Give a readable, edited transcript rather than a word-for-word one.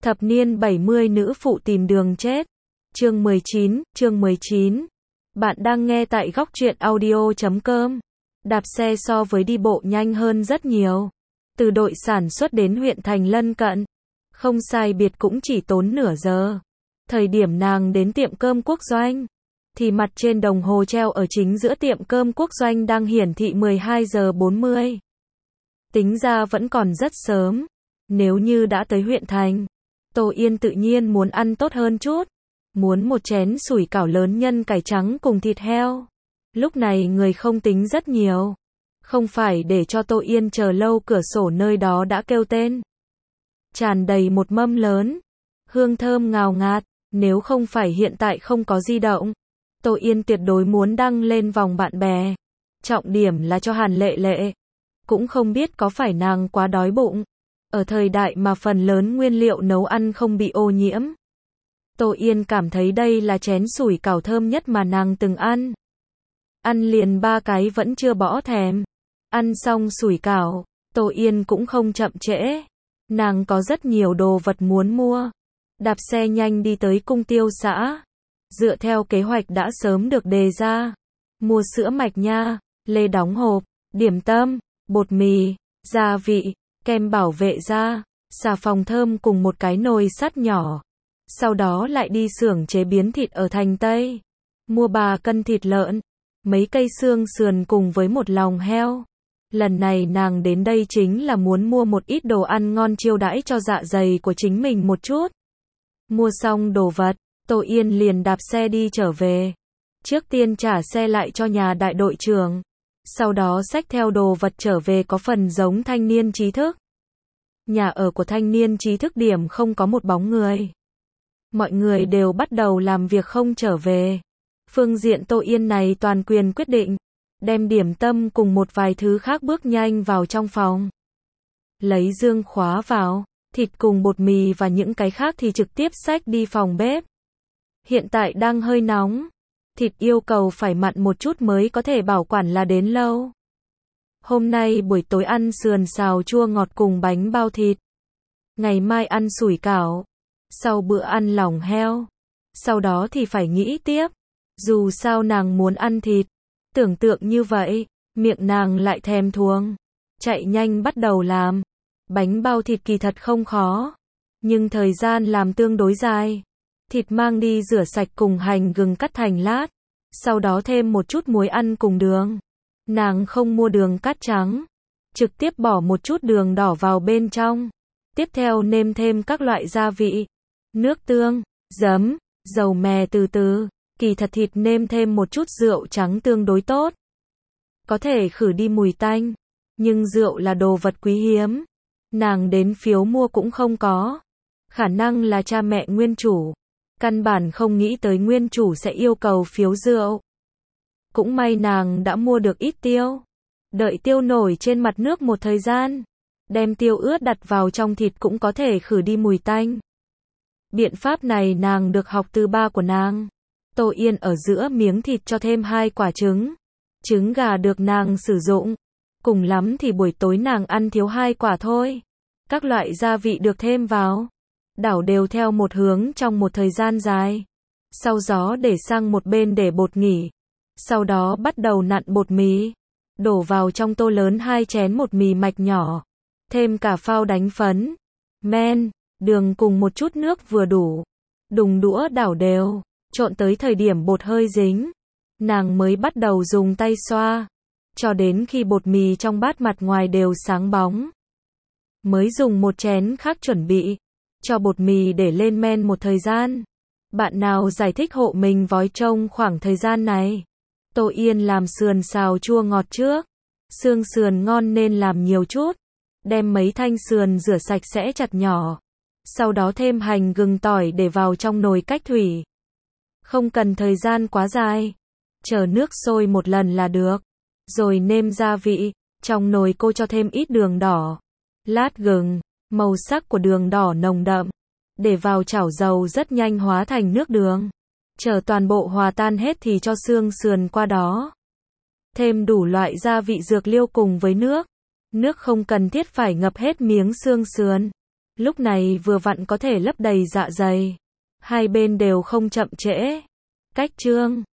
Thập niên 70 nữ phụ tìm đường chết. Chương 19. Bạn đang nghe tại góc truyện audio.com. Đạp xe so với đi bộ nhanh hơn rất nhiều. Từ đội sản xuất đến huyện thành lân cận, không sai biệt cũng chỉ tốn nửa giờ. Thời điểm nàng đến tiệm cơm Quốc Doanh, thì mặt trên đồng hồ treo ở chính giữa tiệm cơm Quốc Doanh đang hiển thị 12 giờ 40. Tính ra vẫn còn rất sớm. Nếu như đã tới huyện thành, Tô Yên tự nhiên muốn ăn tốt hơn chút. Muốn một chén sủi cảo lớn nhân cải trắng cùng thịt heo. Lúc này người không tính rất nhiều. Không phải để cho Tô Yên chờ lâu, cửa sổ nơi đó đã kêu tên. Tràn đầy một mâm lớn. Hương thơm ngào ngạt. Nếu không phải hiện tại không có di động, Tô Yên tuyệt đối muốn đăng lên vòng bạn bè. Trọng điểm là cho Hàn Lệ Lệ. Cũng không biết có phải nàng quá đói bụng. Ở thời đại mà phần lớn nguyên liệu nấu ăn không bị ô nhiễm, Tô Yên cảm thấy đây là chén sủi cảo thơm nhất mà nàng từng ăn. Ăn liền 3 cái vẫn chưa bỏ thèm. Ăn xong sủi cảo, Tô Yên cũng không chậm trễ. Nàng có rất nhiều đồ vật muốn mua. Đạp xe nhanh đi tới cung tiêu xã. Dựa theo kế hoạch đã sớm được đề ra. Mua sữa mạch nha, lê đóng hộp, điểm tâm, bột mì, gia vị, kem bảo vệ da, xà phòng thơm cùng một cái nồi sắt nhỏ. Sau đó lại đi xưởng chế biến thịt ở thành Tây. Mua 3 cân thịt lợn, mấy cây xương sườn cùng với một lòng heo. Lần này nàng đến đây chính là muốn mua một ít đồ ăn ngon chiêu đãi cho dạ dày của chính mình một chút. Mua xong đồ vật, Tô Yên liền đạp xe đi trở về. Trước tiên trả xe lại cho nhà đại đội trưởng. Sau đó xách theo đồ vật trở về, có phần giống thanh niên trí thức. Nhà ở của thanh niên trí thức điểm không có một bóng người. Mọi người đều bắt đầu làm việc không trở về. Phương diện Tô Yên này toàn quyền quyết định. Đem điểm tâm cùng một vài thứ khác bước nhanh vào trong phòng. Lấy dương khóa vào, thịt cùng bột mì và những cái khác thì trực tiếp xách đi phòng bếp. Hiện tại đang hơi nóng. Thịt yêu cầu phải mặn một chút mới có thể bảo quản là đến lâu. Hôm nay buổi tối ăn sườn xào chua ngọt cùng bánh bao thịt. Ngày mai ăn sủi cảo. Sau bữa ăn lòng heo. Sau đó thì phải nghĩ tiếp. Dù sao nàng muốn ăn thịt. Tưởng tượng như vậy, miệng nàng lại thèm thuồng. Chạy nhanh bắt đầu làm. Bánh bao thịt kỳ thật không khó. Nhưng thời gian làm tương đối dài. Thịt mang đi rửa sạch cùng hành gừng cắt thành lát. Sau đó thêm một chút muối ăn cùng đường. Nàng không mua đường cát trắng. Trực tiếp bỏ một chút đường đỏ vào bên trong. Tiếp theo nêm thêm các loại gia vị. Nước tương, giấm, dầu mè từ từ. Kỳ thật thịt nêm thêm một chút rượu trắng tương đối tốt. Có thể khử đi mùi tanh. Nhưng rượu là đồ vật quý hiếm. Nàng đến phiếu mua cũng không có. Khả năng là cha mẹ nguyên chủ. Căn bản không nghĩ tới nguyên chủ sẽ yêu cầu phiếu rượu. Cũng may nàng đã mua được ít tiêu. Đợi tiêu nổi trên mặt nước một thời gian. Đem tiêu ướt đặt vào trong thịt cũng có thể khử đi mùi tanh. Biện pháp này nàng được học từ ba của nàng. Tô Yên ở giữa miếng thịt cho thêm 2 quả trứng. Trứng gà được nàng sử dụng. Cùng lắm thì buổi tối nàng ăn thiếu 2 quả thôi. Các loại gia vị được thêm vào. Đảo đều theo một hướng trong một thời gian dài. Sau đó để sang một bên để bột nghỉ. Sau đó bắt đầu nặn bột mì. Đổ vào trong tô lớn 2 chén bột mì mạch nhỏ. Thêm cả phao đánh phấn, men, đường cùng một chút nước vừa đủ. Đùng đũa đảo đều. Trộn tới thời điểm bột hơi dính. Nàng mới bắt đầu dùng tay xoa. Cho đến khi bột mì trong bát mặt ngoài đều sáng bóng. Mới dùng một chén khác chuẩn bị. Cho bột mì để lên men một thời gian. Bạn nào giải thích hộ mình với trong khoảng thời gian này? Tô Yên làm sườn xào chua ngọt trước. Xương sườn ngon nên làm nhiều chút. Đem mấy thanh sườn rửa sạch sẽ chặt nhỏ. Sau đó thêm hành gừng tỏi để vào trong nồi cách thủy. Không cần thời gian quá dài. Chờ nước sôi một lần là được. Rồi nêm gia vị. Trong nồi cô cho thêm ít đường đỏ. Lát gừng. Màu sắc của đường đỏ nồng đậm. Để vào chảo dầu rất nhanh hóa thành nước đường. Chờ toàn bộ hòa tan hết thì cho xương sườn qua đó. Thêm đủ loại gia vị dược liêu cùng với nước. Nước không cần thiết phải ngập hết miếng xương sườn. Lúc này vừa vặn có thể lấp đầy dạ dày. Hai bên đều không chậm trễ. Cách chương